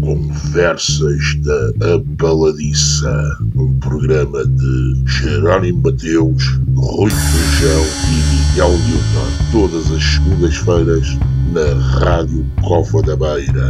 Conversas da Abaladiça, um programa de Jerónimo Mateus, Rui Feijão e Miguel Newton, todas as segundas-feiras na Rádio Cova da Beira.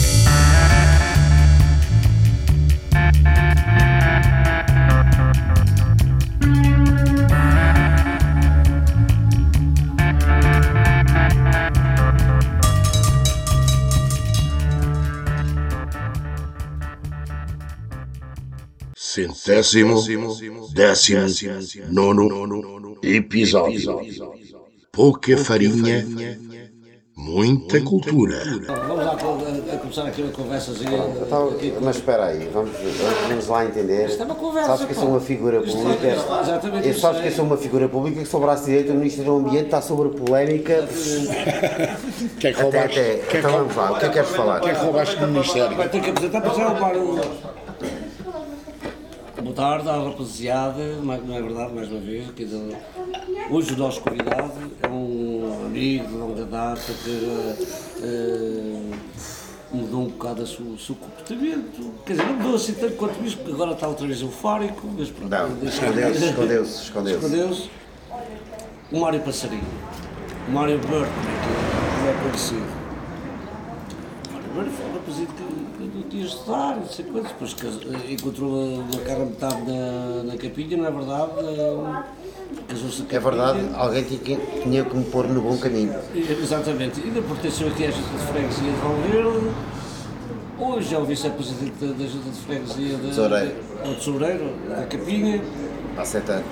Centésimo, décimo, nono episódio. Pouca farinha, muita cultura. Vamos lá começar aqui uma conversazinha. Mas espera aí, vamos lá entender. Isto é uma conversa. Sabes que eu sou uma figura pública. Exatamente. Sabes que eu sou uma figura pública que sou o braço direito do Ministro do Ambiente, está sobre polémica. Quem é que roubaste? Então vamos lá, o que é que queres falar? Quem é que roubaste no Ministério? Vai ter que apresentar para já o Mário. Boa tarde à rapaziada, não é verdade, mais uma vez. Hoje o nosso convidado é um amigo de longa data que mudou um bocado o seu comportamento. Quer dizer, não mudou assim tanto quanto isso, porque agora está outra vez eufórico. Mas pronto, Não, escondeu-se. O Mário Passarinho, o Mário Bird, como é conhecido. O Mário Bird foi um rapazinho que não tinha estudar, não sei quantos, depois encontrou uma cara metade na capinha, não é verdade? Casou-se a capinha. É verdade, alguém tinha que me pôr no bom caminho. Exatamente, ainda pertenceu aqui à Junta de Freguesia de Valverde, hoje é o vice-presidente da Junta de Freguesia de Tesoureiro, da Capinha. Há 7 anos.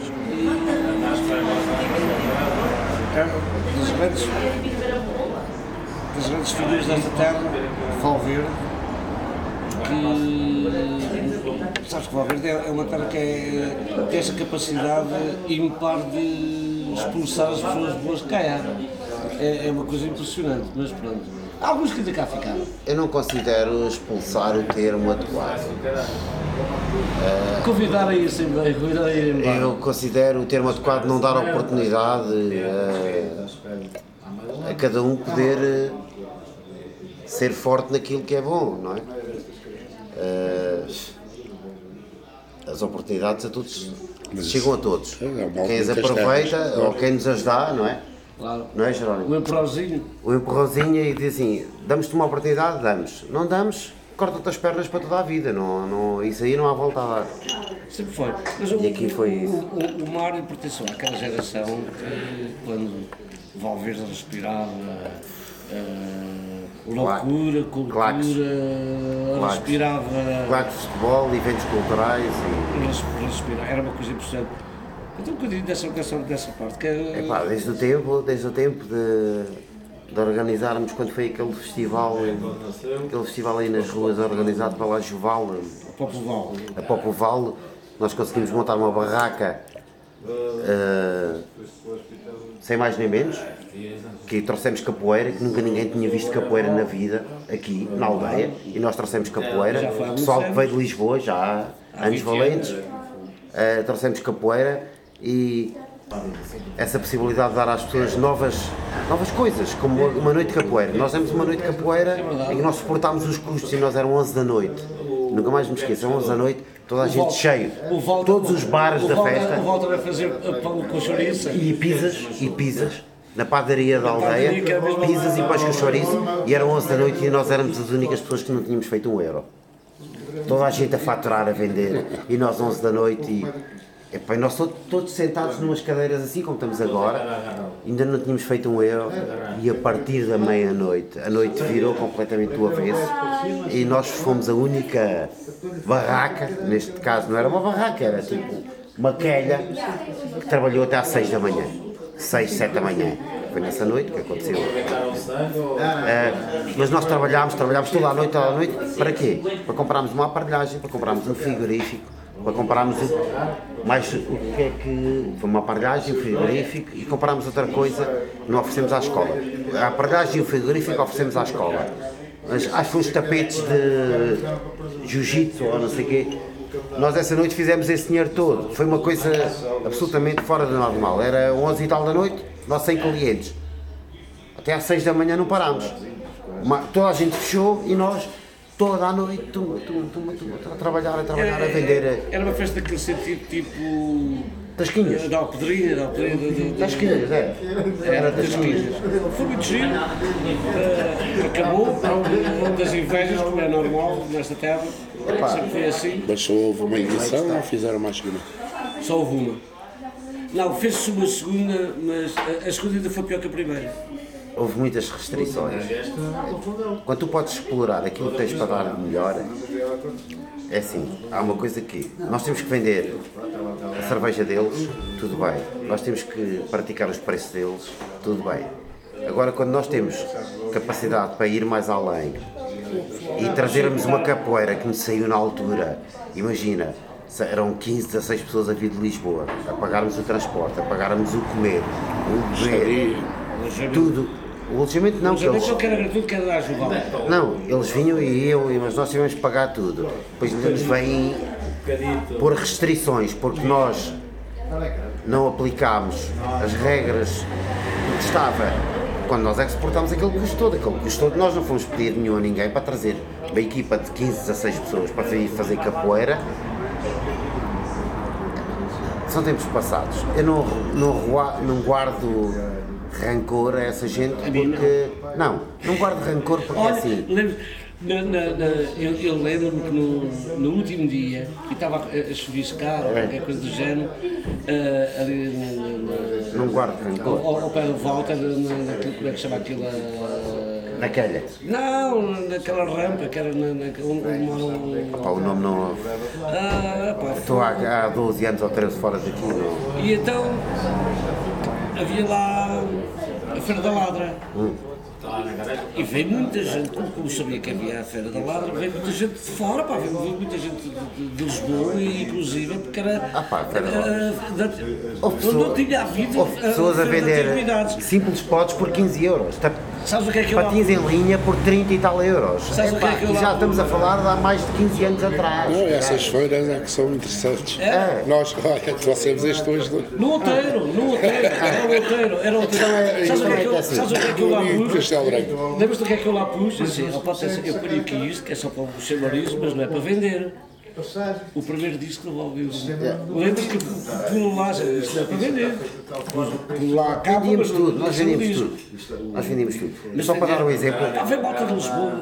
Das grandes figuras desta terra, Valverde, que sabes que Valverde é uma terra que tem essa capacidade ímpar de expulsar as pessoas boas que cá há. É uma coisa impressionante, mas pronto. Há alguns que ainda cá ficaram. Eu não considero expulsar o termo adequado. Convidar a ir sem bem, convidar a ir embora. Eu considero o termo adequado não dar oportunidade a cada um poder ser forte naquilo que é bom, não é? As oportunidades a todos chegam a todos. Quem as aproveita ou quem nos as dá, não é? Claro. Não é, Jerónimo? O empurrãozinho. O empurrãozinho e diz assim, damos-te uma oportunidade, damos. Não damos, corta-te as pernas para toda a vida. Isso aí não há volta a dar. Sempre foi. Mas E aqui foi isso. O Mário pertenceu àquela geração que, quando Valverde respirava loucura, cultura, respirava. Claques de futebol, eventos culturais e... Respirava. Era uma coisa impressionante. Então um bocadinho dessa parte. Que Epá, desde o tempo de organizarmos, quando foi aquele festival aí nas ruas organizado pela Juval, a Popuval, nós conseguimos montar uma barraca sem mais nem menos, que trouxemos capoeira, que nunca ninguém tinha visto capoeira na vida, aqui na aldeia, e nós trouxemos capoeira, pessoal que veio de Lisboa, já há anos valentes, trouxemos capoeira e essa possibilidade de dar às pessoas novas coisas, como uma noite de capoeira. Nós demos uma noite de capoeira em que nós suportámos os custos e nós eram 11 da noite. Nunca mais me esqueço, 11 da noite, toda a gente cheio. Todos os bares da festa. O Walter vai fazer pão com chouriço. E pizzas, na padaria da aldeia, pizzas e pães com chouriço, e eram 11 da noite e nós éramos as únicas pessoas que não tínhamos feito €1. Toda a gente a faturar, a vender, e nós 11 da noite e nós todos sentados numas cadeiras assim como estamos agora, ainda não tínhamos feito €1 e a partir da meia-noite, a noite virou completamente do avesso e nós fomos a única barraca, neste caso não era uma barraca, era tipo uma quilha que trabalhou até às 6 da manhã, 6, 7 da manhã. Foi nessa noite que aconteceu. Mas nós trabalhámos toda a noite, para quê? Para comprarmos uma aparelhagem, para comprarmos um frigorífico, para comprarmos foi uma aparelhagem, um frigorífico e comprámos outra coisa que não oferecemos à escola. A aparelhagem e o frigorífico oferecemos à escola. Mas acho que foi os tapetes de jiu-jitsu ou não sei o quê. Nós essa noite fizemos esse dinheiro todo. Foi uma coisa absolutamente fora do normal. Era 11 e tal da noite, nós 100 clientes. Até às 6 da manhã não parámos. Toda a gente fechou e nós toda a noite, a trabalhar, a vender Era uma festa daquele sentido tipo. tasquinhas. Da alpedrinha. Tasquinhas, é. Era tasquinhas. Foi muito giro. Acabou das invejas, como é normal nesta terra. Sempre foi assim. Mas só houve uma edição ou fizeram mais que uma? Só houve uma. Não, fez-se uma segunda, mas a segunda ainda foi pior que a primeira. Houve muitas restrições. Quando tu podes explorar aquilo que tens para dar de melhor, é assim, há uma coisa que nós temos que vender a cerveja deles, tudo bem. Nós temos que praticar os preços deles, tudo bem. Agora, quando nós temos capacidade para ir mais além e trazermos uma capoeira que nos saiu na altura, imagina, eram 15, 16 pessoas a vir de Lisboa, a pagarmos o transporte, a pagarmos o comer, o beber, tudo. O alojamento não, que eles... Eu quero gratuito, quero dar ajuda. Não, eles vinham e iam, mas nós tivemos que pagar tudo. Depois nos vêm por restrições, porque nós não aplicámos as regras do que estava. Quando nós exportámos aquele custo todo, nós não fomos pedir nenhum a ninguém para trazer uma equipa de 15, 16 pessoas para vir fazer capoeira. São tempos passados. Eu não guardo rancor a essa gente porque... Não guardo rancor porque é assim... Eu lembro-me que no último dia, que estava a chuviscar, qualquer coisa do género, ali Não guardo rancor. ao pé do Walter, naquilo, como é que chama aquilo? Naquela. Não, naquela rampa que era onde moram... Pá, o nome não... Estou há 12 anos ou 13 fora daqui. Não. E então havia lá a Feira da Ladra. E veio muita gente, como sabia que havia a Feira da Ladra, veio muita gente de fora, pá, veio muita gente de Lisboa, inclusive, porque era... Não tinha havido... Houve pessoas a vender simples potes por 15 euros. Sabes o que é que eu Patins em linha por 30 e tal euros. Sabes o que é que eu e já estamos a falar de há mais de 15 anos atrás. Não, essas feiras é que são interessantes. Nós, olha, trouxemos isto hoje. No outeiro. Era o outeiro. Sabes o que é que eu lá pus? Lembras-te do que é que eu lá pus? Assim, eu ponho aqui isto, que é só para o chamariz, mas não é para vender. O primeiro disco não ouviu. Lembras que pulo lá, isto não é para vender. Pulo lá a capa, Vendíamos tudo, nós vendíamos tudo. Mas só para dar um exemplo. Vem malta de Lisboa.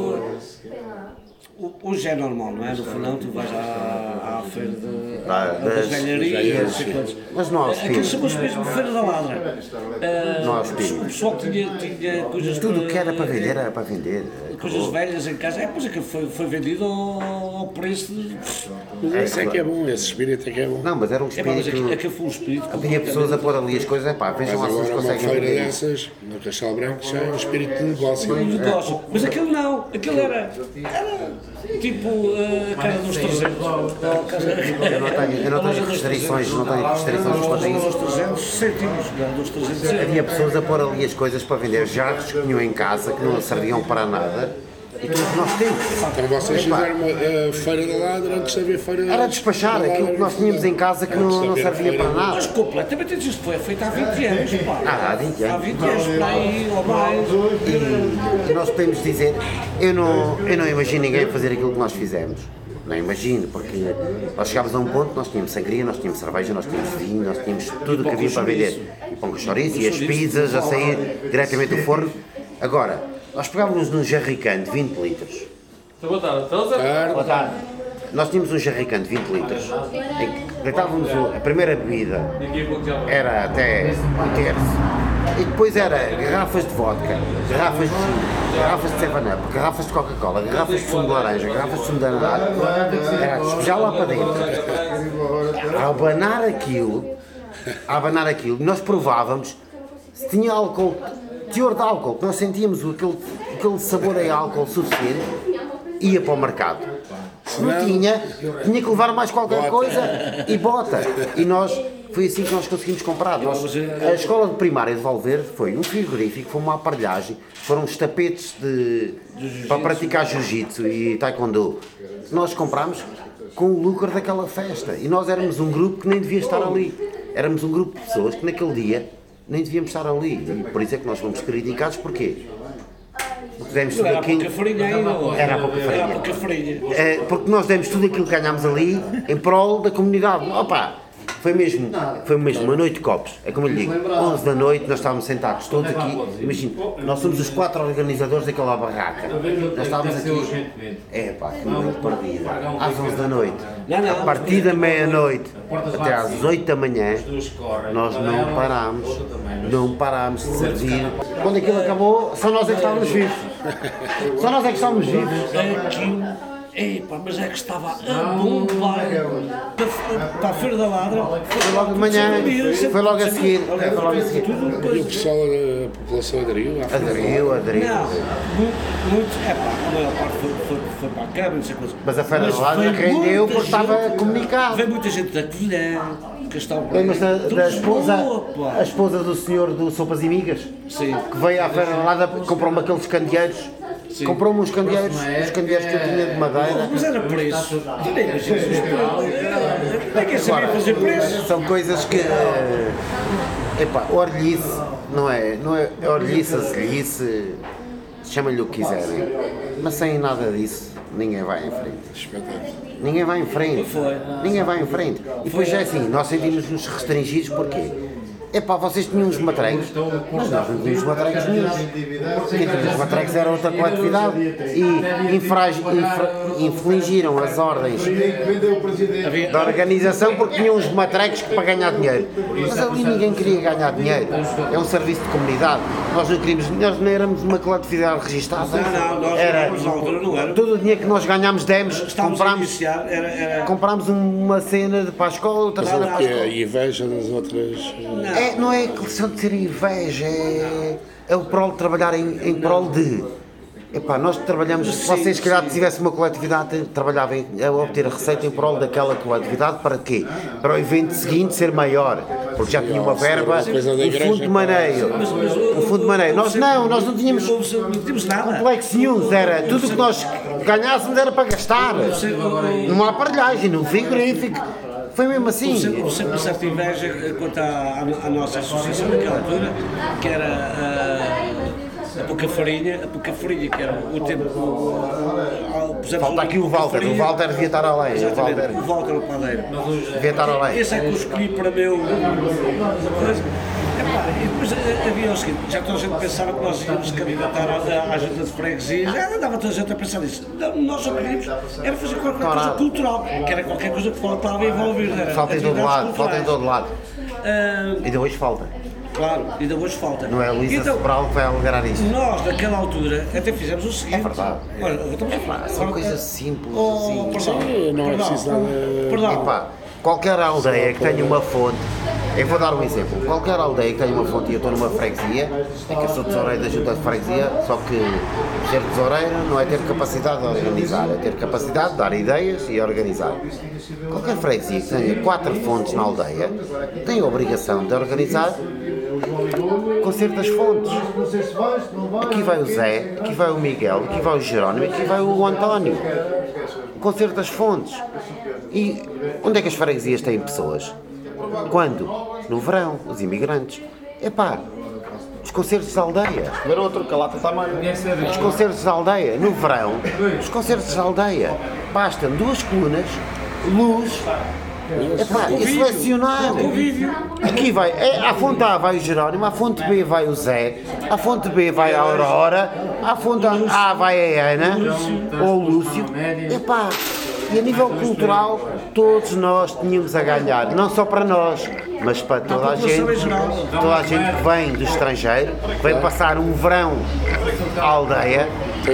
Hoje é normal, não é? No final tu vais à feira das velharias, mas não há aquilo espírito. chamou-se mesmo Feira da Ladra. Não há espírito. O pessoal tinha coisas... Tudo o que era para vender era para vender. Coisas velhas em casa. Pois é que foi vendido ao preço de... Esse é que é bom, esse espírito é que é bom. Não, mas era um espírito. Que foi um espírito. Havia pessoas a pôr ali as coisas, vejam lá se eles Agora uma conseguem feira vender. dessas, no Castelo Branco, já é um espírito de negócio. Mas aquilo não, aquilo era tipo a cara dos 300. Eu não tenho restrições quanto a isso. Dos 300 cêntimos, dos 300 Havia pessoas a pôr ali as coisas para vender jarros que tinham em casa, que não serviam para nada. E tudo que nós temos. Então vocês fizeram uma feira da Ladra antes de haver feira da Era despachar aquilo que nós tínhamos em casa que não servia para nada. Mas completamente isto foi feito há 20 anos, pá. Há 20 anos. Há 20 anos, para aí, ou mais. E nós podemos dizer, eu não imagino ninguém fazer aquilo que nós fizemos. Não imagino, porque nós chegámos a um ponto, nós tínhamos sangria, nós tínhamos cerveja, nós tínhamos vinho, nós tínhamos tudo o que havia para vender. E pão com chouriço e as pizzas a sair diretamente do forno. Agora, nós pegávamos num jerrycan de 20 litros. Boa tarde. Boa tarde. Nós tínhamos um jerrycan de 20 litros, em que deitávamos a primeira bebida, era até um terço, e depois era garrafas de vodka, garrafas de gin, garrafas de 7-Up, garrafas de Coca-Cola, garrafas de sumo de laranja, garrafas de sumo de ananá, era despejar lá para dentro, a abanar aquilo, nós provávamos se tinha álcool, teor de álcool, que nós sentíamos aquele sabor a álcool suficiente, ia para o mercado. Se não tinha que levar mais qualquer coisa e bota. E foi assim que nós conseguimos comprar. A escola de primária de Valverde foi um frigorífico, foi uma aparelhagem, foram os tapetes para praticar jiu-jitsu e taekwondo. Nós comprámos com o lucro daquela festa. E nós éramos um grupo que nem devia estar ali. Éramos um grupo de pessoas que naquele dia nem devíamos estar ali. E por isso é que nós fomos criticados. Porquê? Demos tudo Era aquilo. pouca farinha ainda. Era pouca farinha. Era pouca farinha. Porque nós demos tudo aquilo que ganhámos ali em prol da comunidade. Opa, foi mesmo uma noite de copos. É como eu lhe digo, 11 da noite nós estávamos sentados todos aqui. Imagina, nós somos os 4 organizadores daquela barraca. Nós estávamos aqui. Que noite perdida. Às 11 da noite. A partir da meia-noite até às 8 da manhã, nós não parámos de servir. Quando aquilo acabou, só nós é que estávamos vivos. Só nós é que estávamos vivos. Mas é que estava a bombar para a Feira da Ladra. Foi logo de manhã, foi logo a seguir. E o pessoal da população aderiu? Aderiu. Não, muito, a maior parte foi para a Câmara, não sei coisa. Mas a Feira da Ladra rendeu porque estava comunicado. Veio muita gente da Colher, Castelo Lembras Branco. da esposa do senhor do Sopas e Migas? Sim. Que veio à Feira da Ladra, comprou-me aqueles candeeiros. Comprou-me uns candeeiros que eu tinha de madeira. Mas era preço. Eu nem imagino os preços. Ninguém sabia fazer preço. São coisas que. Orelhice, não é orelhice, azelhice, chama-lhe o que quiserem. Mas sem nada disso, ninguém vai em frente. Ninguém vai em frente. Ninguém vai em frente. E depois é assim, nós sentimos-nos restringidos porquê? Vocês tinham uns matregos, mas nós não tínhamos matregos nenhum. Quem tinha os matregos era outra coletividade e infligiram as ordens da organização porque tinham uns matregos para ganhar dinheiro. Mas ali ninguém queria ganhar dinheiro. É um serviço de comunidade. Nós não éramos uma coletividade registada. Todo o dinheiro que nós ganhámos demos, comprámos uma cena para a escola, outra cena para a escola. E inveja das outras... Não é questão de ter inveja, é o prol de trabalhar em prol de. Nós trabalhamos, se vocês se calhar tivessem uma coletividade, trabalhavam a obter a receita em prol daquela coletividade, para quê? Para o evento seguinte ser maior, porque já tinha uma verba, um fundo de maneio. Nós não tínhamos complexo nenhum, era tudo o que nós ganhássemos era para gastar, numa aparelhagem, num frigorífico. Foi mesmo assim. Sempre uma certa inveja quanto à nossa associação naquela altura, que era a pouca farinha, que era o tempo. Falta aqui o Walter devia estar além. O Walter, o padeiro. Devia estar além. Esse é que eu escolhi para meu. E depois havia o seguinte, já toda a gente pensava que nós íamos candidatar à junta de freguesia, já andava toda a gente a pensar nisso. Nós só queríamos era fazer qualquer coisa cultural, que era qualquer coisa que faltava envolver. Falta em todo lado. E de hoje falta. Claro, ainda hoje falta. Não é a Luísa Sobral que vai alegrar isto. Nós, naquela altura, até fizemos o seguinte. É verdade. Olha, estamos a falar. São coisas simples assim. Não é preciso nada. Qualquer aldeia que tenha uma fonte, eu vou dar um exemplo, qualquer aldeia que tenha uma fonte e eu estou numa freguesia, é que eu sou tesoureiro da junta de freguesia, só que ser tesoureiro não é ter capacidade de organizar, é ter capacidade de dar ideias e organizar. Qualquer freguesia que tenha 4 fontes na aldeia tem a obrigação de organizar concerto das fontes. Aqui vai o Zé, aqui vai o Miguel, aqui vai o Jerónimo, aqui vai o António. Concerto das fontes. E onde é que as freguesias têm pessoas? Quando? No verão, os imigrantes. Os concertos da aldeia. Os concertos da aldeia, no verão, os concertos da aldeia. Bastam 2 colunas, luz, e selecionar. Aqui vai, à fonte A vai o Jerónimo, à fonte B vai o Zé, à fonte B vai a Aurora, à fonte A vai a Ana, ou o Lúcio. E a nível cultural, todos nós tínhamos a ganhar, não só para nós, mas para toda a gente que vem do estrangeiro, vem passar um verão à aldeia.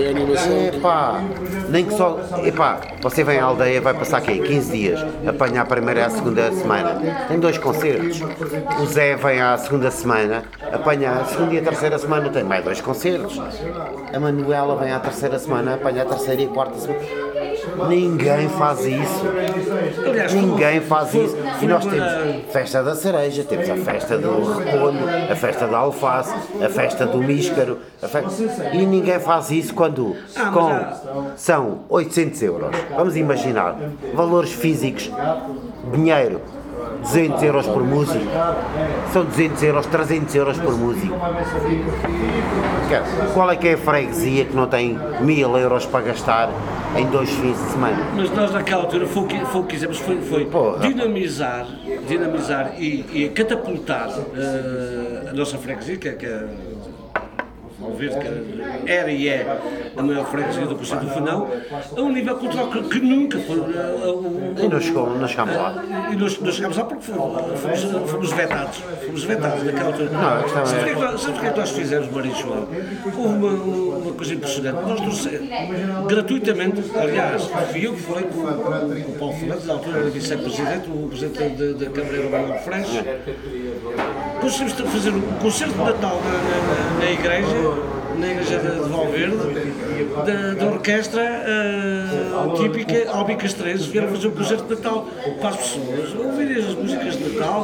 Nem que só. Você vem à aldeia, vai passar aqui 15 dias, apanha a primeira e a segunda semana. Tem 2 concertos. O Zé vem à segunda semana, apanha a segunda e a terceira semana, tem mais 2 concertos. A Manuela vem à terceira semana, apanha a terceira e a quarta semana. Ninguém faz isso. Ninguém faz isso. E nós temos festa da cereja, temos a festa do repolho, a festa da alface, a festa do míscaro. E ninguém faz isso quando são 800 euros. Vamos imaginar valores físicos, dinheiro. 200 euros por músico, são 200 euros, 300 euros por músico. Qual é que é a freguesia que não tem 1000 euros para gastar em 2 fins de semana? Mas nós naquela altura foi o que quisemos, foi dinamizar e catapultar a nossa freguesia, que ao ver que era e é a maior freguesia do Conselho do Fundão, a um nível cultural que nunca foi. E nós chegámos lá. E nós chegámos lá porque fomos vetados. Fomos vetados naquela altura. Sabes o que é que nós fizemos, Maria João? Houve uma coisa impressionante. Nós trouxemos gratuitamente, aliás, fui eu que falei com o Paulo Fernandes, na altura era vice-presidente, o presidente da Câmara era o Manuel Freixo. Conseguimos fazer um concerto de Natal na igreja de Valverde, da orquestra típica albicastrense. Vieram fazer um concerto de Natal para as pessoas ouvirem as músicas de Natal.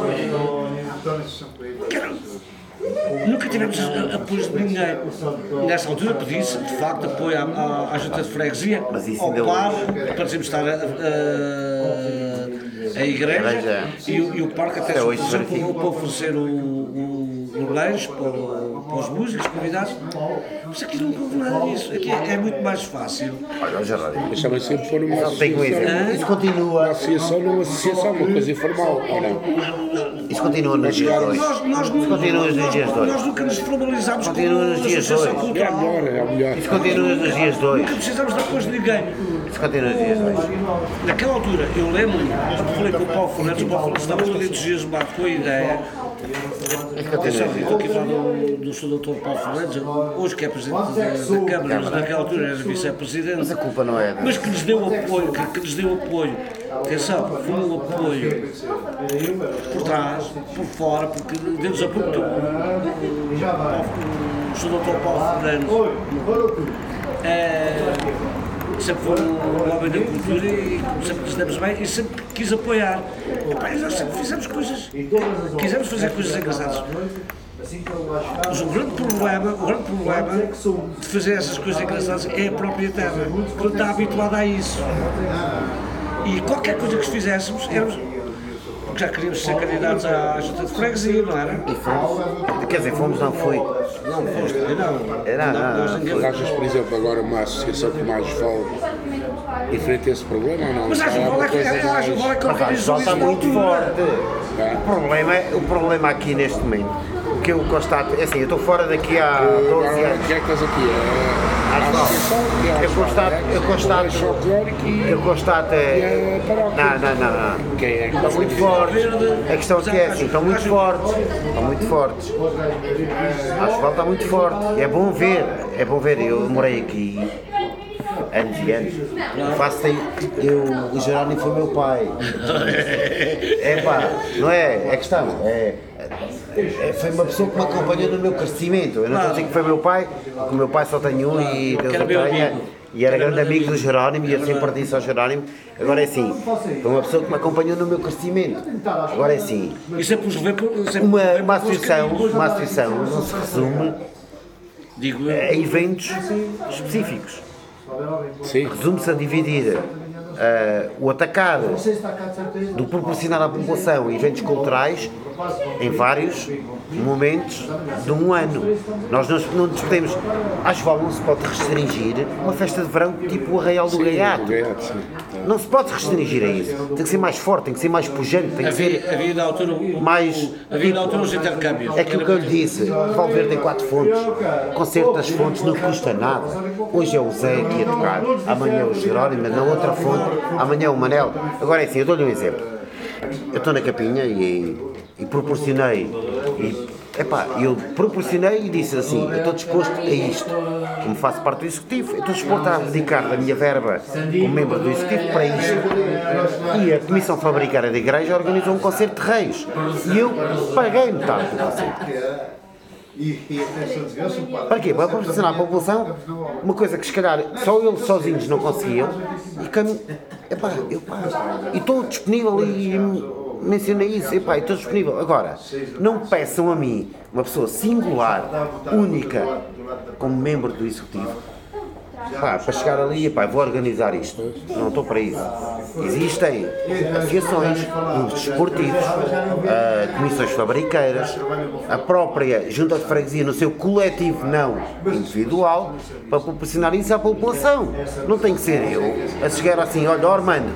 Nunca tivemos apoio de ninguém. Nessa altura pedi-se, de facto, apoio à Junta de Freguesia, ao Parque, para dizermos estar a igreja e o parque até se ofereceu para oferecer o lanche para os músicos convidados. Mas aqui não houve nada disso. Aqui é muito mais fácil. Olha, Gerardo, Mas também sempre for uma associação. Isso continua. Uma associação, uma coisa informal, ou não? Isso continua nos dias 2. Isso continua nos dias 2. Nós nunca nos formalizámos como Continua nos dias 2. É melhor. Isso continua nos dias 2. Nunca precisamos de apoio de ninguém. Isso continua nos dias 2. Naquela altura, eu lembro-me, falei com o Paulo Fernandes, estava todo entusiasmado com a ideia. Estou aqui a falar do Sr. Dr. Paulo Fernandes, hoje que é Presidente da Câmara, mas naquela altura era Vice-Presidente. Mas a culpa não é. Mas que lhes deu apoio, Atenção, foi um apoio por trás, por fora, porque deu-nos apoio. O Sr. Dr. Paulo Fernandes sempre foi um homem da cultura e sempre nos demos bem e sempre quis apoiar. E nós sempre fizemos coisas, quisemos fazer coisas engraçadas. Mas o grande problema de fazer essas coisas engraçadas é a própria terra, que não está habituada a isso. E qualquer coisa que fizéssemos, porque já queríamos ser candidatos à Junta de Freguesia, não era? E fomos. Quer dizer, fomos, não fui. Não, foste, não. Achas, por exemplo, agora uma associação como a Asfalto enfrenta esse problema ou não? Mas a Asfalto é que organizou isso está muito forte. É. O problema aqui neste momento, o que eu constato, é assim, eu estou fora daqui há 12 anos. O que é que estás aqui? Eu constato não. Quem é que Estão muito fortes. A questão aqui é assim, estão muito fortes. A Asfalto está muito forte. É bom ver. Eu morei aqui anos e anos. O Jerónimo foi meu pai. Não é? É questão. Foi uma pessoa que me acompanhou no meu crescimento. Eu não estou a dizer que foi meu pai, porque o meu pai só tem um e Deus o tenha. E era grande amigo do Jerónimo e eu sempre disse ao Jerónimo. Agora é assim, foi uma pessoa que me acompanhou no meu crescimento. Agora é assim, uma associação não se resume a eventos específicos. Sim. Resume-se a dividir o atacar do proporcionar à população eventos culturais em vários momentos de um ano. Nós não nos podemos, acho que não se pode restringir uma festa de verão tipo o Arraial do Gaiato. Não se pode restringir a isso. Tem que ser mais forte, tem que ser mais pujante, tem que ser havia na altura mais. Havia na altura os intercâmbios. É aquilo que eu lhe disse, Valverde tem 4 fontes, concerto das fontes não custa nada. Hoje é o Zé que ia tocar, amanhã é o Jerónimo, na outra fonte, amanhã é o Manel. Agora é assim, eu dou-lhe um exemplo. Eu estou na Capinha e proporcionei, eu proporcionei e disse assim, eu estou disposto a isto, como faço parte do Executivo, eu estou disposto a dedicar da minha verba como membro do Executivo para isto. E a Comissão Fabricária da Igreja organizou um concerto de reis e eu paguei metade do concerto. Para quê? Para proporcionar à população uma coisa que se calhar só eles sozinhos não conseguiam e estou disponível e mencionei isso, estou disponível. Agora, não peçam a mim, uma pessoa singular, única, como membro do Executivo, Pá, para chegar ali, pá, vou organizar isto. Não estou para isso. Existem associações, clubes desportivos, comissões fabriqueiras, a própria junta de freguesia no seu coletivo não individual, para proporcionar isso à população. Não tem que ser eu a chegar assim, olha, o Armando,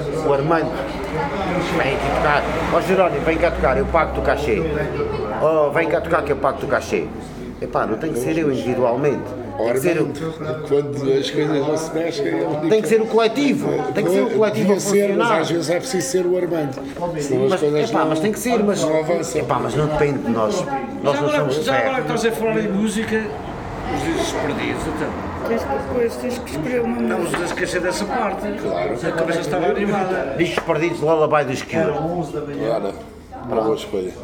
vem aqui tocar, ó Jerónimo, vem cá tocar, eu pago-te o cachê. Oh, vem cá tocar que eu pago-te o cachê. Epá, não tem que ser eu individualmente. Tem que ser quando as coisas não se mexem, tem que ser o coletivo. Tem que ser o coletivo a funcionar. Mas às vezes é preciso ser o Armando. Mas tem que ser, mas não depende de nós. Nós não somos Já agora que ferro. estás a falar em música, os desperdícios, então. Tens que escolher uma música. Não nos esquecer dessa parte. Claro. A cabeça estava animada. Discos perdidos de Lullaby dos Cure. Olha, uma boa escolha.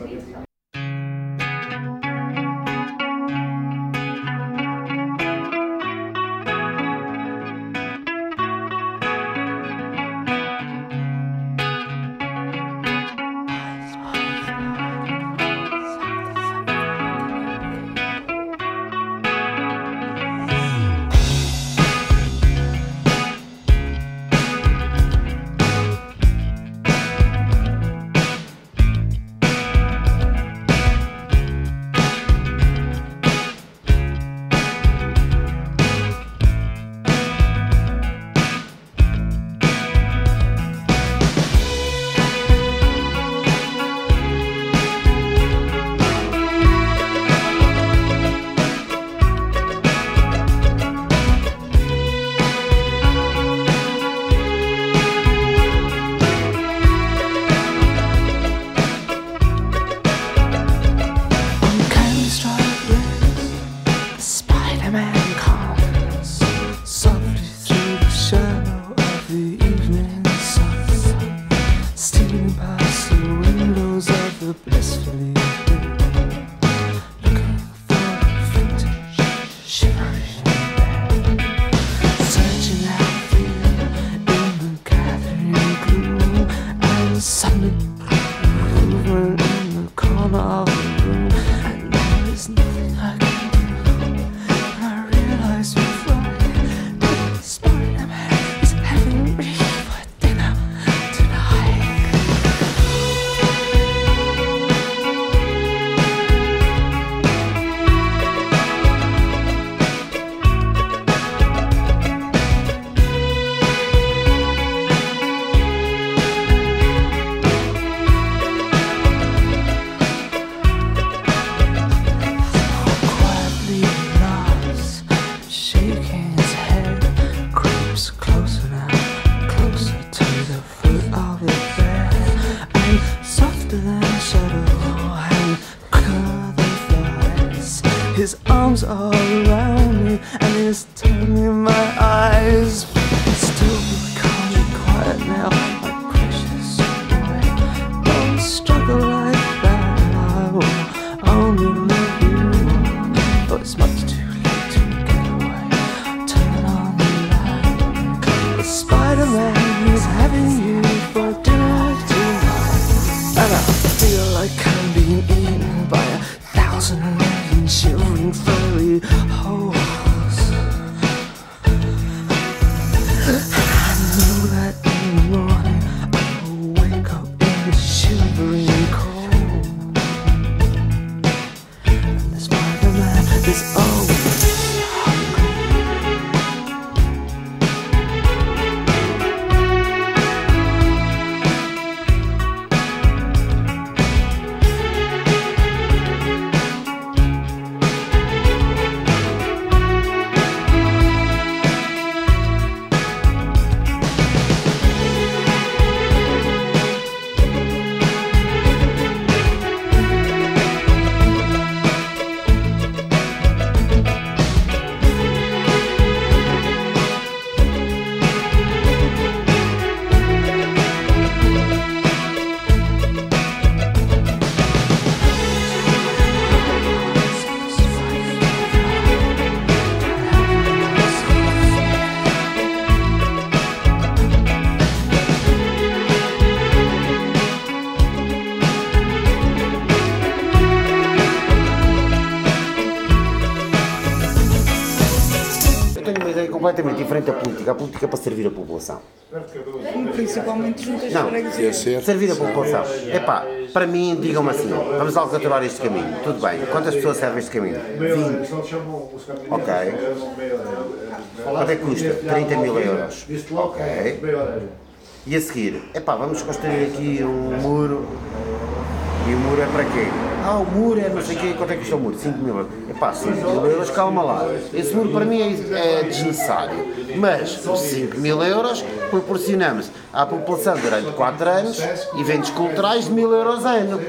completamente diferente da política. A política é para servir a população. Principalmente juntas Não, freguesias. servir a população. Epá, para mim, digam-me assim, vamos alcaturar este caminho. Tudo bem. Quantas pessoas servem este caminho? 20. Ok. Quanto é que custa? 30 mil euros. Ok. E a seguir, epá, vamos construir aqui um muro. E o muro é para quê? O muro é não sei o quê, quanto é que custa o muro? 5 mil euros. Epá, 5 mil euros, calma lá. Esse muro para mim é desnecessário. Mas, os 5 mil euros proporcionamos à população durante 4 anos eventos culturais de 1000 euros ano.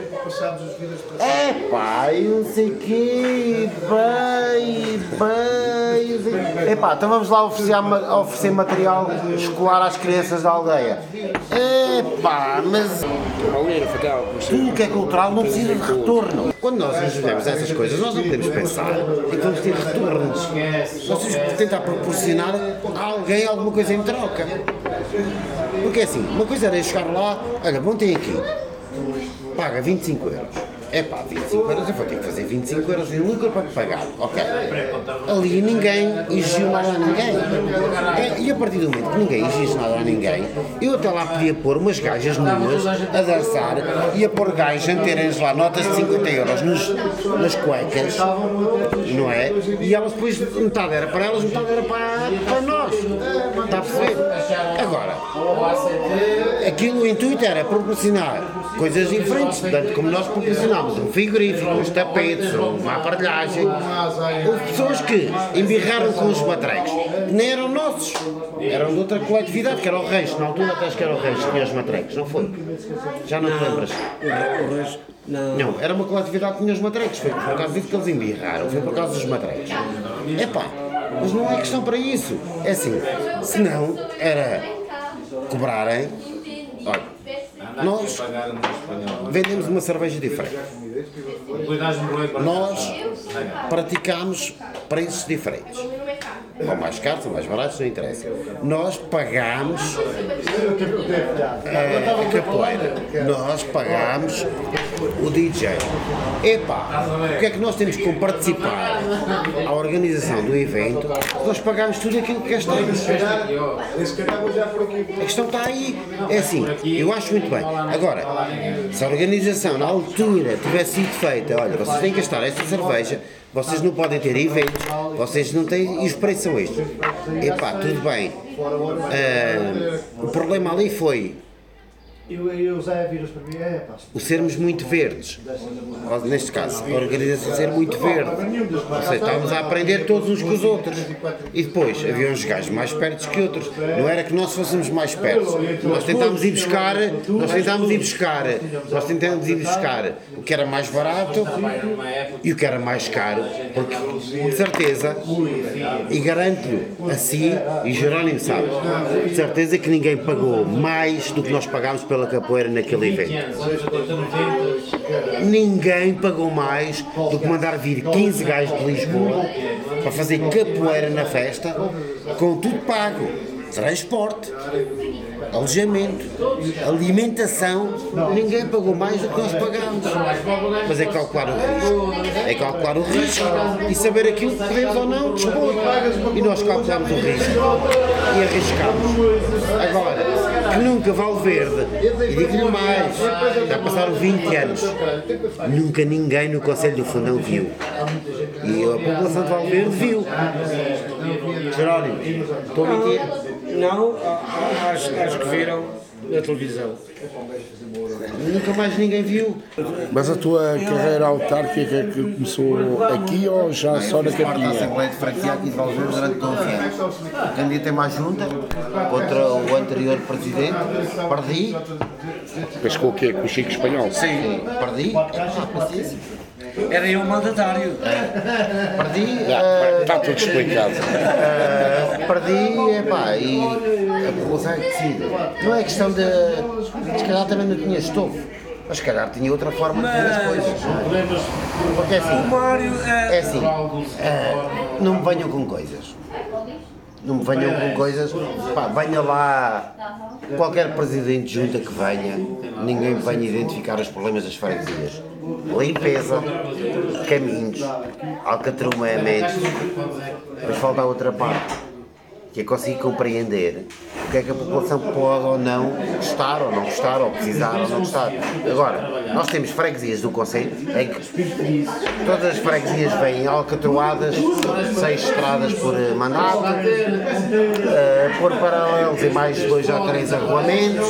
Epá, eu não sei o quê, epá, então vamos lá oferecer material escolar às crianças da aldeia. Epá, mas tudo que é cultural não precisa de retorno. Quando nós nos vemos essas coisas, nós não podemos pensar em que vamos ter retornos. Nós temos que tentar proporcionar a alguém alguma coisa em troca. Porque é assim, uma coisa era eu chegar lá, olha, montem aqui, paga 25 euros. É pá, 25 euros, eu vou ter que fazer 25 euros em lucro para pagar, ok? Ali ninguém exigiu nada a ninguém. E a partir do momento que ninguém exige nada a ninguém, eu até lá podia pôr umas gajas nuas a dançar e a pôr gajos a meterem-lhes lá notas de 50 euros nas cuecas, não é? E elas depois, metade era para elas, metade era para nós. Está a perceber? Agora, aquilo, o intuito era proporcionar coisas diferentes, tanto como nós proporcionamos um frigorífico, uns tapetes, uma aparelhagem. Houve pessoas que embirraram com os matrecos, que nem eram nossos, eram de outra coletividade, que era o Reis. Na altura até acho que era o Reis que tinha os matrecos, não foi? Já não te lembras? O Reis, Não, era uma coletividade que tinha os matrecos, foi por causa disso que eles embirraram, foi por causa dos matrecos. Epá, mas não é questão para isso, é assim, senão era cobrarem, olha, nós vendemos uma cerveja diferente. Nós praticamos preços diferentes. Ou mais caros, ou mais baratos, não interessa. Nós pagamos a capoeira. Nós pagamos o DJ. Epá, o que é que nós temos que participar à organização do evento? Nós pagamos tudo aquilo que gastamos. A questão está aí. É assim, eu acho muito bem. Agora, se a organização na altura tivesse sido feita, olha, vocês têm que gastar esta cerveja, vocês não podem ter eventos, vocês não têm, e os preços são estes. Epá, tudo bem. O problema ali foi o sermos muito verdes, neste caso, a organização ser muito verde, ou seja, estávamos a aprender todos uns com os outros, e depois havia uns gajos mais perto que outros, não era que nós fôssemos mais perto, nós tentámos ir buscar o que era mais barato e o que era mais caro, porque de certeza, e garanto-lhe a si, e Jerónimo sabe, de certeza que ninguém pagou mais do que nós pagámos pela capoeira naquele evento. Ninguém pagou mais do que mandar vir 15 gajos de Lisboa para fazer capoeira na festa, com tudo pago. Transporte, alojamento, alimentação, ninguém pagou mais do que nós pagámos. Mas é calcular o risco e saber aquilo que podemos ou não dispor. E nós calculamos o risco e arriscamos. Agora, que nunca Val Verde, e digo-lhe mais, já passaram 20 anos, nunca ninguém no Conselho do Fundão viu. E a população de Val Verde viu. Jerónimo, estou a mentir? Não, acho que viram na televisão. Nunca mais ninguém viu. Mas a tua carreira autárquica que começou aqui ou já só na Parte da Capinha? Assembleia de Freguesia aqui de Valverde durante 12 anos. Candidatei-me à junta contra o anterior presidente, perdi. Mas com o quê? Com o Chico Espanhol? Sim, perdi. Paciência. Era eu o mandatário. Perdi. Está tudo explicado. Perdi, epá, e a população é que decide. Não é questão de. Se calhar também não tinha estofo, mas se calhar tinha outra forma de ver as coisas. Porque é assim. Mário É assim. Não me venham com coisas. Não me venham com coisas. Pá, venha lá. Qualquer presidente de junta que venha, ninguém venha identificar os problemas das freguesias. Limpeza, caminhos, alcatrumamentos, mas falta a outra parte. que é conseguir compreender o que é que a população pode ou não gostar, ou precisar ou não gostar. Agora, nós temos freguesias do concelho em que todas as freguesias vêm alcatroadas, 6 estradas por mandato, por paralelos e mais 2 ou 3 arruamentos,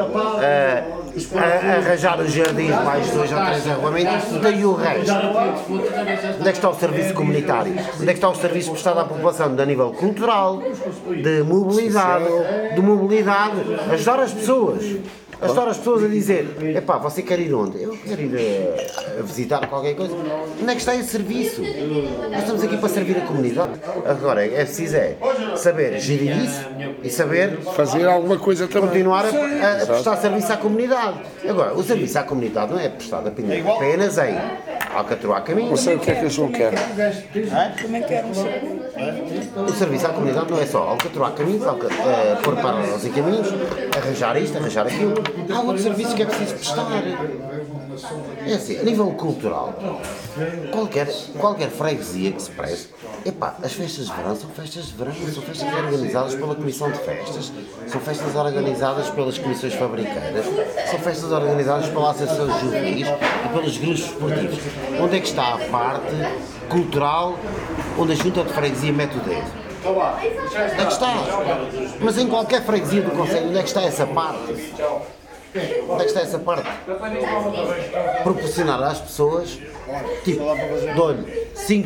arranjar os jardins mais 2 ou 3 arruamentos, daí o resto. Onde é que está o serviço comunitário? Onde é que está o serviço prestado à população a nível cultural, de mobilidade, ajudar as pessoas. Ajudar as pessoas a dizer, epá, você quer ir onde? Eu quero ir a visitar qualquer coisa. Onde é que está esse serviço? Nós estamos aqui para servir a comunidade. Agora, é preciso saber gerir isso e saber fazer alguma coisa também. Continuar a prestar serviço à comunidade. Agora, o serviço à comunidade não é prestado apenas em alcatroar caminhos. Não sei o que é que eles não querem. Também quero um serviço. O serviço à comunidade não é só alcatroar caminhos, pôr paralelos em caminhos, arranjar isto, arranjar aquilo. Há outros serviços que é preciso prestar. É assim, a nível cultural, qualquer freguesia que se preste, epá, as festas de verão são festas de verão, são festas organizadas pela Comissão de Festas, são festas organizadas pelas comissões fabriceiras, são festas organizadas pela Associação Juvenis e pelos grupos esportivos. Onde é que está a parte cultural onde a Junta de Freguesia mete o dedo? Onde é que está? Mas em qualquer freguesia do concelho, onde é que está essa parte? Onde é que está essa parte? Proporcionar às pessoas, tipo, dou-lhe 5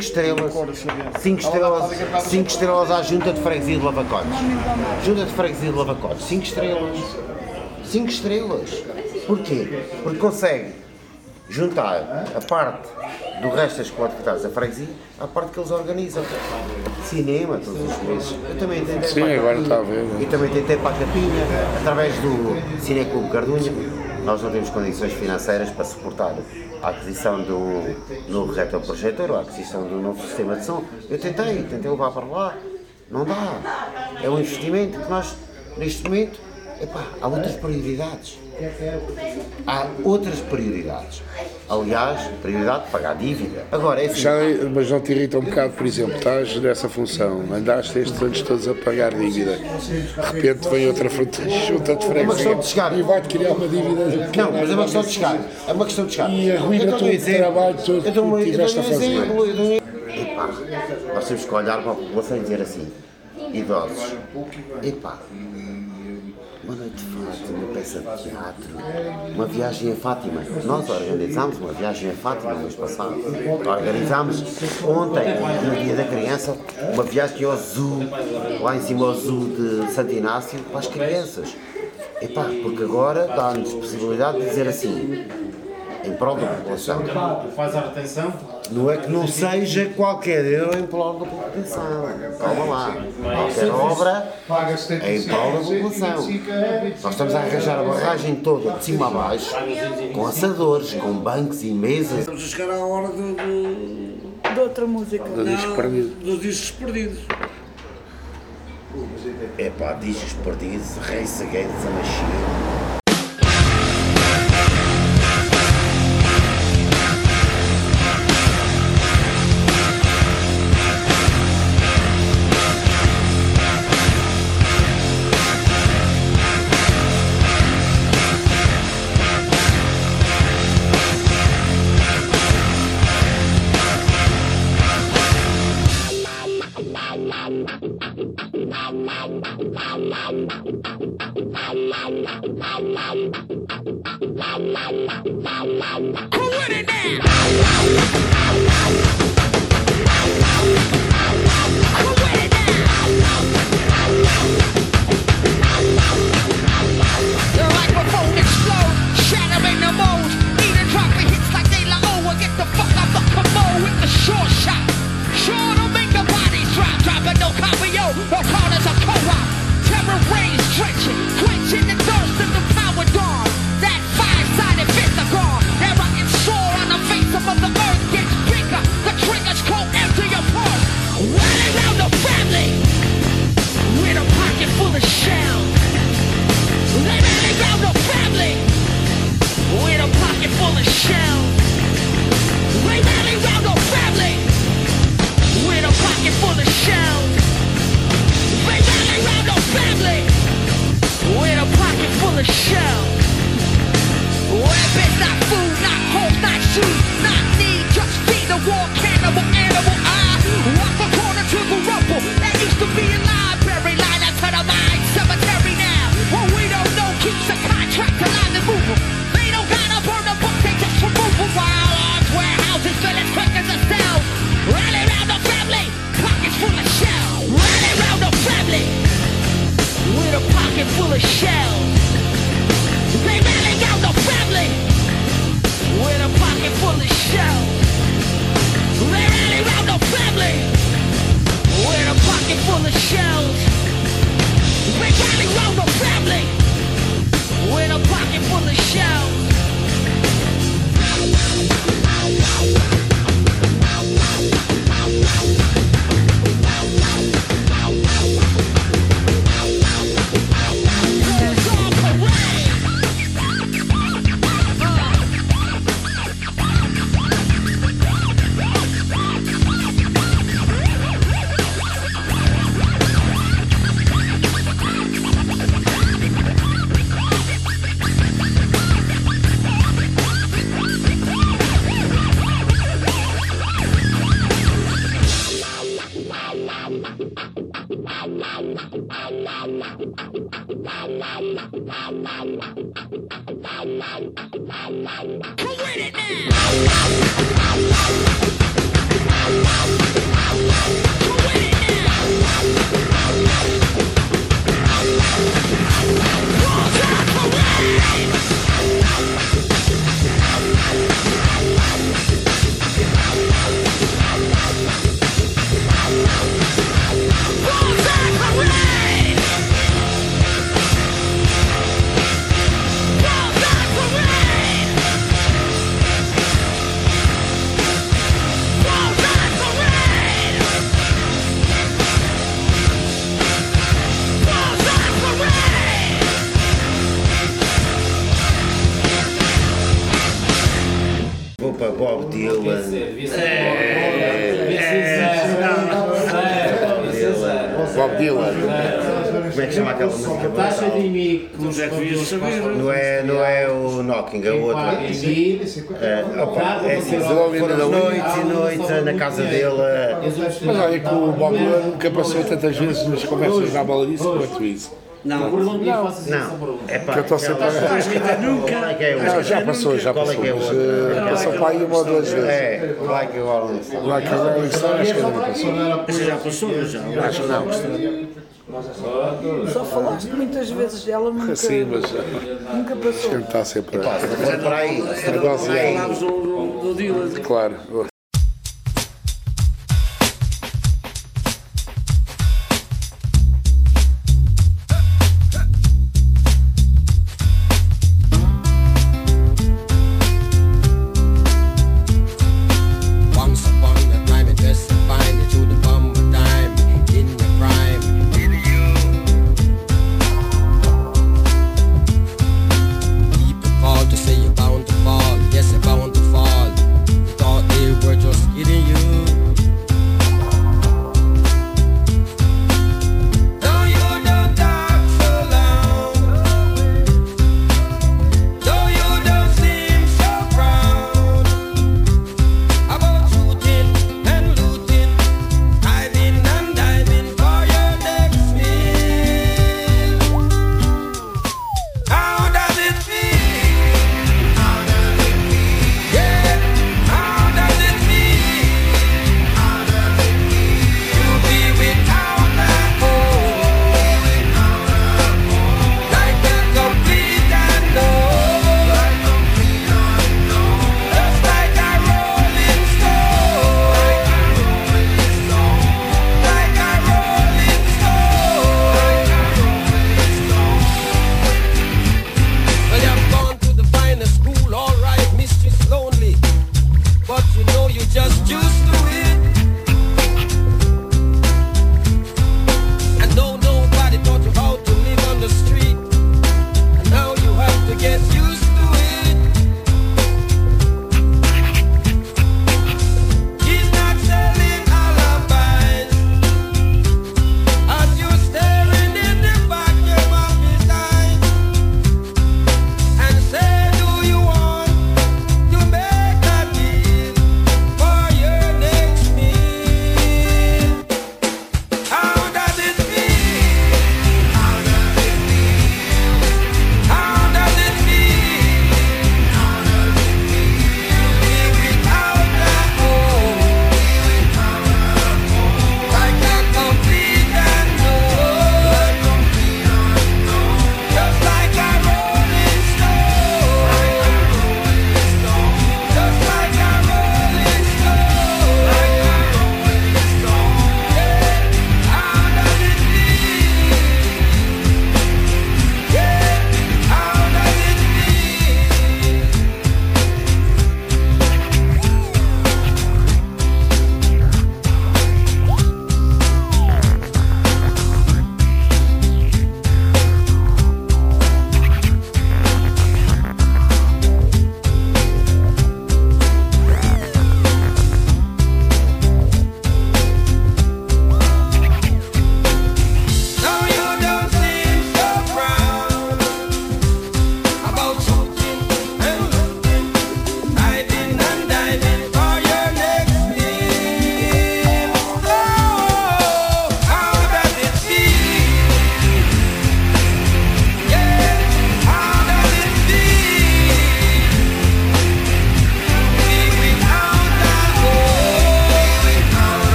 estrelas à Junta de Freguesia de Lavacotes. Junta de Freguesia de Lavacotes, 5 estrelas. 5 estrelas. Porquê? Porque consegue juntar a parte do resto das coletividades da freguesia à parte que eles organizam. Cinema, todos os meses. Eu também tentei. Sim, agora está a ver. E também tentei para a Capinha, através do Cineclube Cardunha. Nós não temos condições financeiras para suportar a aquisição de um novo retroprojetor ou a aquisição de um novo sistema de som. Eu tentei levar para lá. Não dá. É um investimento que nós, neste momento, epá, há outras prioridades. Aliás, prioridade de pagar dívida. Agora, é assim, mas não te irrita um bocado, por exemplo, estás nessa função, andaste estes anos todos a pagar dívida, de repente vem outra junta de freguesia e vai-te criar uma dívida. Não, mas é uma questão de chegar. É uma questão de chegar. E arruina todo o trabalho todo que tiveste a fazer. Epá, nós temos que olhar para a população e dizer assim, idosos, epá, uma noite de Fátima, uma peça de teatro, uma viagem a Fátima. Nós organizámos uma viagem a Fátima no mês passado. Organizámos ontem, no dia da criança, uma viagem ao zoo, lá em cima ao zoo de Santo Inácio, para as crianças. Epá, porque agora dá-nos possibilidade de dizer assim, em prol da população. Faz a retenção? Não é que não seja qualquer euro em prol da população. Calma lá. Qualquer obra é em prol da população. Nós estamos a arranjar a barragem toda, de cima a baixo, com assadores, com bancos e mesas. Estamos a chegar à hora De outra música. dos discos perdidos. Epá, discos perdidos, Race Against the Machine. Quenching the thirst of the power dawn. That five-sided fist are gone. Their rotten soul on the face of the earth gets Vou para Bob Dylan. Bob Dylan. Como é que chama aquela música? Mas é que devias saber. Não é o Knocking, é o outro. É assim, foram noites e noites na casa dele. Mas olha que o Bob Dylan nunca passou tantas vezes nas conversas da baladice quanto isso. Não, É pá, Que eu estou sempre a... qual é que é o Não, já passou, Qual é que é o outro? mas passou para aí uma ou duas vezes. É, Like a Rolling Stone. Like a Rolling Stone, acho que não passou. essa já passou, já. Acho que não. Só falaste muitas vezes dela, nunca, Sim, mas nunca passou. a gente está sempre Pá, se for por aí, se for por aí. Falámos do Dylan. claro. Once upon a time, it just fine. You to the bum of time in your prime. People call to say you're bound to fall. Yes, you're bound to fall. You thought they were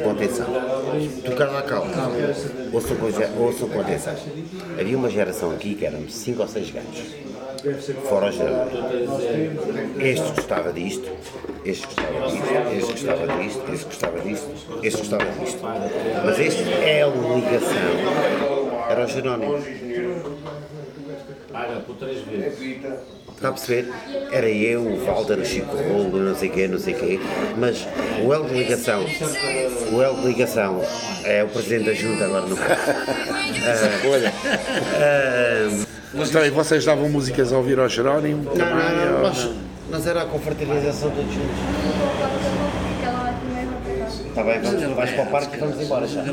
contenção. Tocar lá calma. Ouçam contenção. Havia uma geração aqui que éramos 5 ou 6 gajos. Fora o geral. Este gostava disto, este gostava disto, este gostava disto, este gostava disto, este gostava disto. Mas este é a ligação. Era o Jerónimo. Está a perceber? Era eu, o Valder, o Chico Rolo, não sei quê, mas o elo de ligação é o Presidente da Junta, agora não Olha. Então, e vocês davam músicas a ouvir ao Jerónimo? Não, nós era a confraternização todos juntos. Está bem, vais para o parque e vamos embora já.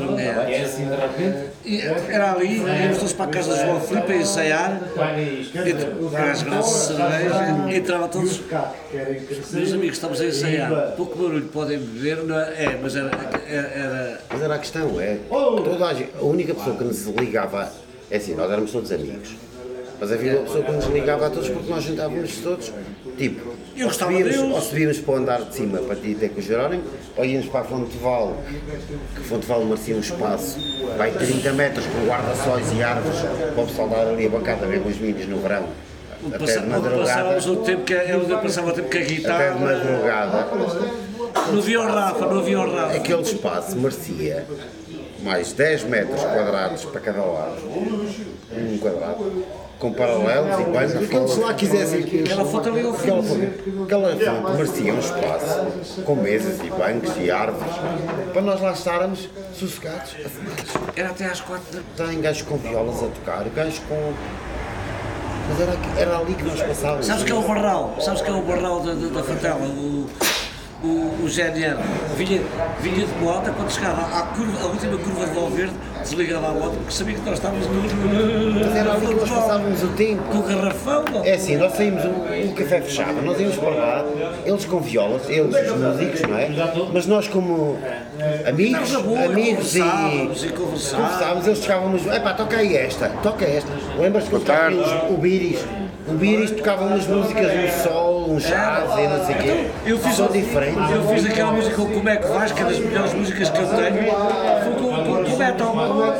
Era ali, íamos todos para a casa de João Filipe a ensaiar, para as grades de cerveja, entrava todos, meus amigos, estamos a ensaiar, pouco barulho podem beber, não é? Mas era... Mas era a questão, a única pessoa que nos ligava, é assim, nós éramos todos amigos. Mas havia uma pessoa que nos ligava a todos porque nós juntávamos todos, tipo, ou subíamos para o andar de cima para ter com o Jerónimo, ou íamos para a Fonteval, que Fonteval merecia um espaço, vai 30 metros com guarda-sóis e árvores, para o pessoal dar ali a bancada, ver com os meninos no verão, até de madrugada. Passava o tempo que a guitarra... Até de madrugada. Não havia o Rafa. Aquele espaço merecia mais 10 metros quadrados para cada lado, um quadrado, com paralelos e bancos, o que eles lá quisessem. Aquela fonte ali ao fundo. Aquela fonte merecia um espaço com mesas e bancos e árvores para nós lá estarmos sossegados a fumar. Era até às 4 da... Tem gajos com violas a tocar, gajos com... Mas era ali que nós passávamos. Sabes que é o barral? Sabes que é o barral da Fatela? O GNR vinha de moto, quando chegava à última curva de Valverde, desligava a moto porque sabia que nós estávamos Mas era ali que nós passávamos o tempo. Com o garrafão. É assim, nós saímos, o café fechava, nós íamos para lá, eles com violas, eles os músicos, não é? Mas nós como amigos e conversávamos, eles chegavam-nos, epá, toca esta. Lembras-te que tocávamos o Biris tocava-nos músicas, um sol, um jazz e não sei o quê. São diferentes. Eu fiz aquela música com o Como é que vais, que é das melhores músicas que eu tenho, foi com o metal.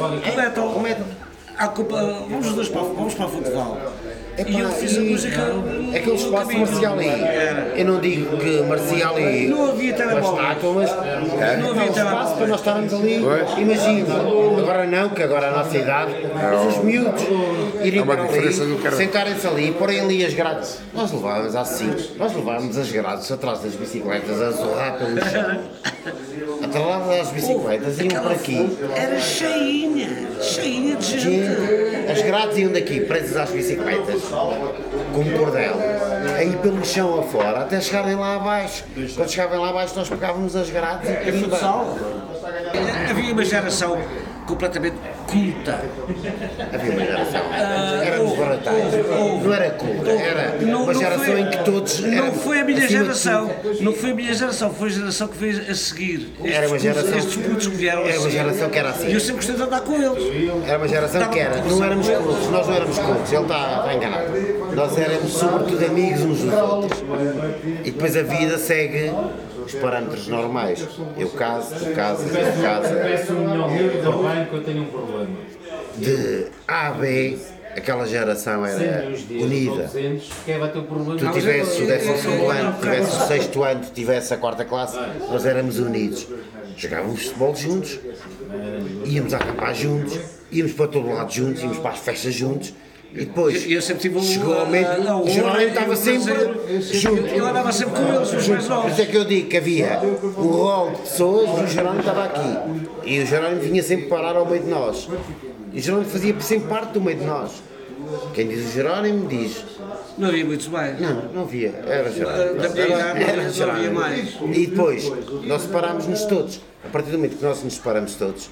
Vamos os dois vamos para a Fonteval. E eu fiz a música. Aquele espaço marcial aí. Eu não digo que marcial aí. Não havia telemóvel. Mas não havia espaço para nós estarmos ali. Imagina. Agora não, que agora a nossa idade. Mas os miúdos irem para ali, sentarem-se ali, porem ali as grades. Nós levávamos assim. Nós levávamos as grades atrás das bicicletas a zorrar pelo chão. Atrás das bicicletas iam por aqui. Era cheinha de gente. As grades iam daqui, presas às bicicletas, com um cordel, aí pelo chão afora, até chegarem lá abaixo. Quando chegavam lá abaixo, nós pegávamos as grades e É futsal. Havia uma geração completamente culta. Havia uma geração. Éramos baratais. Não era culta, era uma geração em que todos. Não foi a minha geração. Não foi a minha geração, foi a geração que veio a seguir. Era uma geração. Estes putos que vieram Era uma geração que era assim. E eu sempre gostei de andar com eles. Era uma geração que era. Não éramos cultos, nós não éramos cultos, ele está enganado. Nós éramos sobretudo amigos uns dos outros. E depois a vida segue os parâmetros normais. Eu caso, tu casas, eu caso. Peço um milhão de euros ao banco, eu tenho um problema. De A a B, aquela geração era unida. Tu tivesses o 12º ano, tivesses o 6º ano, tivesses a 4ª classe, nós éramos unidos. Jogávamos futebol juntos, íamos a acampar juntos, íamos para todo lado juntos, íamos para as festas juntos. E depois chegou o momento, o Jerónimo estava sempre junto. Eu andava sempre com eles, os mais novos. Por isso é que eu digo que havia um rol de pessoas e o Jerónimo estava aqui. E o Jerónimo vinha sempre parar ao meio de nós. E o Jerónimo fazia sempre parte do meio de nós. Quem diz o Jerónimo diz. Não havia muitos mais. Não havia, era Jerónimo. Da minha idade não havia mais. E depois, nós separámos-nos todos. A partir do momento que nós nos separamos todos,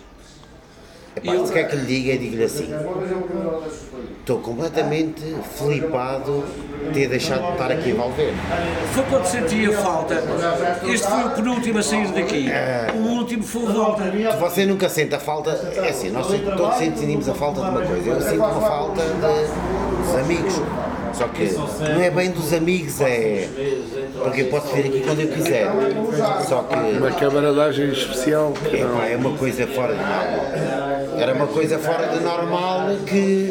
se quer que lhe diga, eu digo-lhe assim: estou completamente flipado de ter deixado de estar aqui em Valverde. Foi quando sentia falta. Este foi o penúltimo a sair daqui. O último foi o Volta. Você nunca sente a falta. É assim, nós todos sentimos a falta de uma coisa. Eu sinto uma falta dos amigos. Só que não é bem dos amigos, é porque eu posso vir aqui quando eu quiser. Só que Uma camaradagem especial que não. é uma coisa fora de normal. Era uma coisa fora de normal que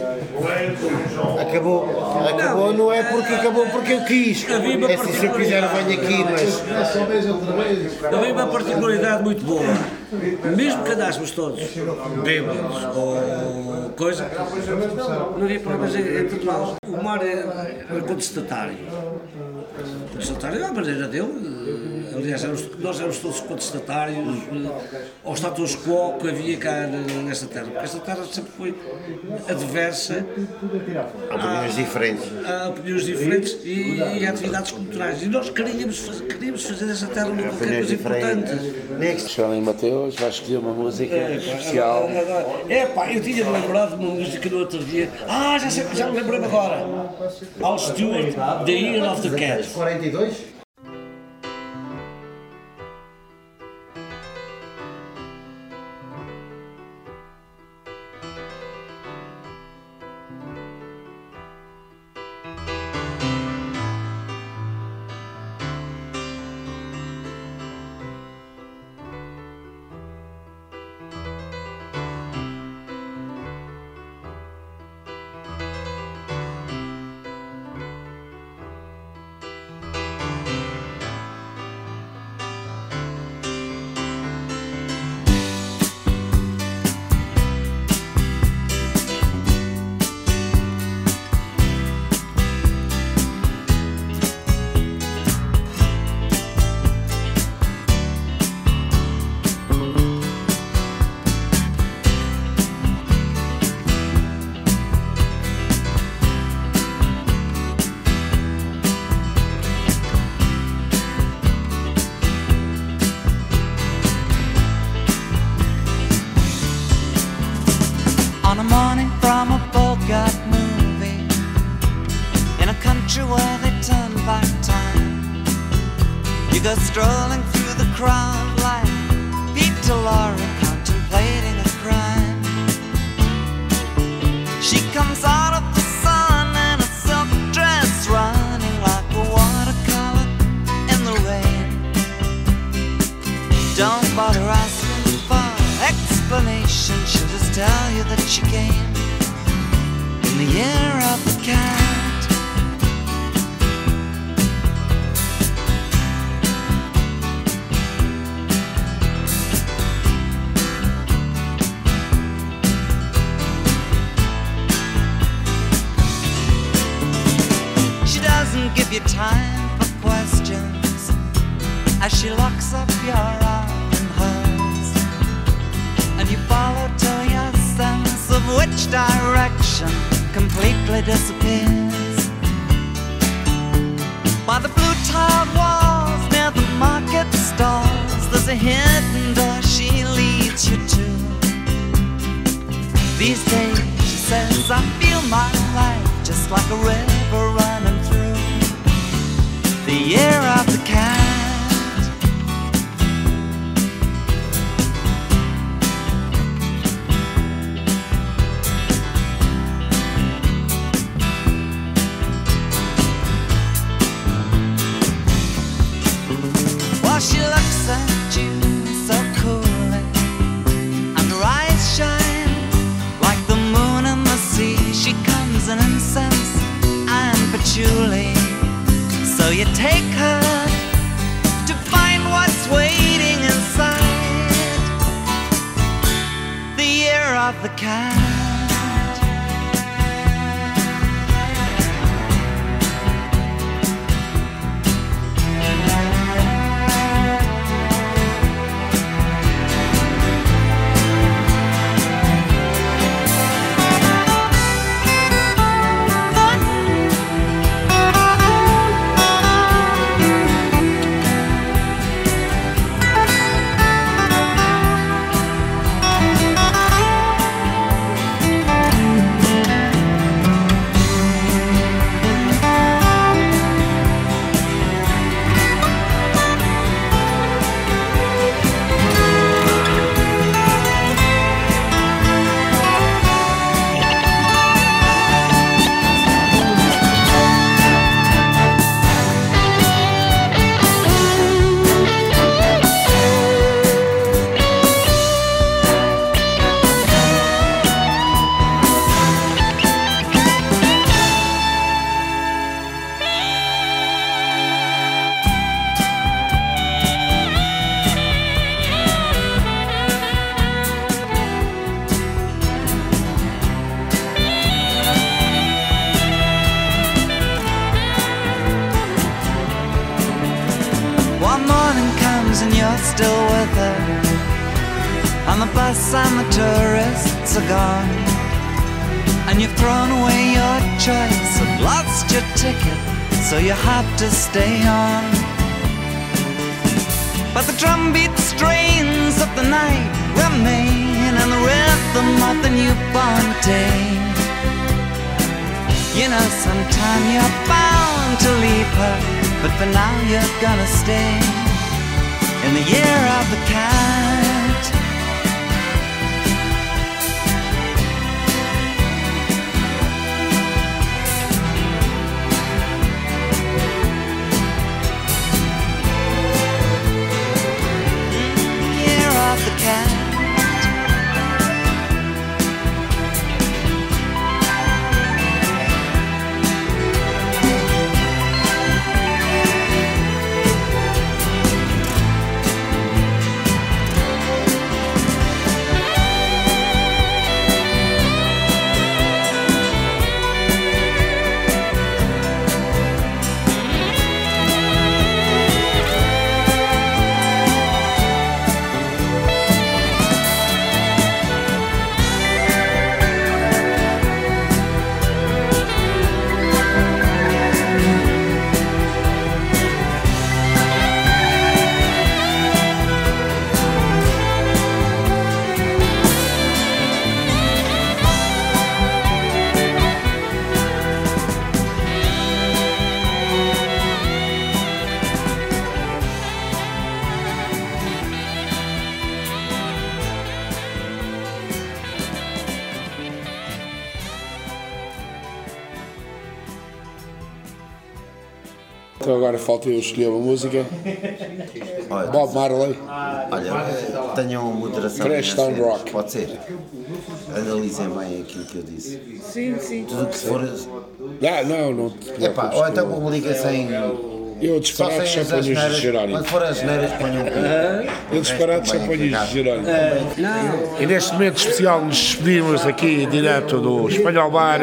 acabou, não é porque acabou porque eu quis. É assim, se eu quiser eu venho aqui, mas Havia uma particularidade muito boa. Mesmo que andássemos todos bêbados ou coisa, não havia problemas entre nós. O mar era contestatário. Contestatário é a maneira dele. Aliás, nós éramos todos contestatários ao status quo que havia cá nesta terra. Porque esta terra sempre foi adversa a opiniões diferentes e a atividades culturais. E nós queríamos fazer desta terra uma coisa importante. Jerónimo Mateus vai escolher uma música especial. Eu tinha-me lembrado de uma música no outro dia. Já me lembrei agora. Al Stewart, The Year of the Cat. 42? On a morning from a Bogart movie, in a country where they turn back time, you go strolling through the crowd like Peter Lorre contemplating a crime. She comes out of the sun in a silk dress, running like a watercolor in the rain. Don't bother asking for explanation, she'll just tell you that she came in the year of the cat. She doesn't give you time for questions as she locks up your arm in hers, and you follow till your sense of which direction completely disappears. By the blue tiled walls near the market stalls, there's a hidden door she leads you to. These days, she says, I feel my life just like a river running through the year of the cat. While she looks at you so coolly, and her eyes shine like the moon in the sea. She comes in incense and patchouli, so you take her to find what's waiting inside the year of the cat. bus and the tourists are gone, and you've thrown away your choice and lost your ticket, so you have to stay on. But the drumbeat strains of the night remain, and the rhythm of the newborn day. You know, sometime you're bound to leave her, but for now you're gonna stay in the year of the cat. Year of the cat. Então agora falta eu escolher uma música. Olha, Bob Marley. Olha, tenham moderação. Freshtown Rock. Pode ser. Analisem bem aquilo que eu disse. Sim, sim. Tudo que for. Não. Epá, ou então publica sem. Eu disparado só ponho os Jerónimo. Quando for as neiras, ponham Eu disparado só ponho os Jerónimo. E neste momento especial nos despedimos aqui direto do Espanhol Bar.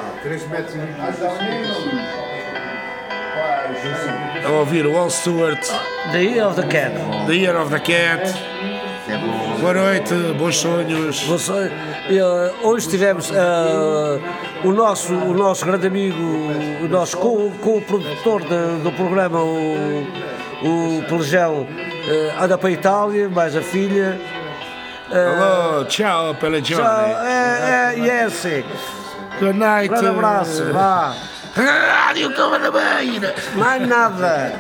A ouvir o All Stewart. The Year of the Cat. The Year of the Cat. Boa noite, bons sonhos. Hoje tivemos o nosso grande amigo, o nosso co-produtor do programa, o Pelejão, anda para a Itália, mais a filha. Alô, tchau, Pelejão. Yes. Good night. Grande abraço, vá. Rádio Cama da Beira. Mais nada.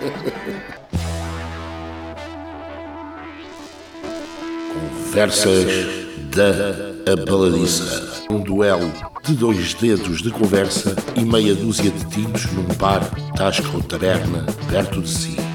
Conversas da Abaladiça. Um duelo de 2 dedos de conversa e meia dúzia de tinos num bar, tasca ou taberna perto de si.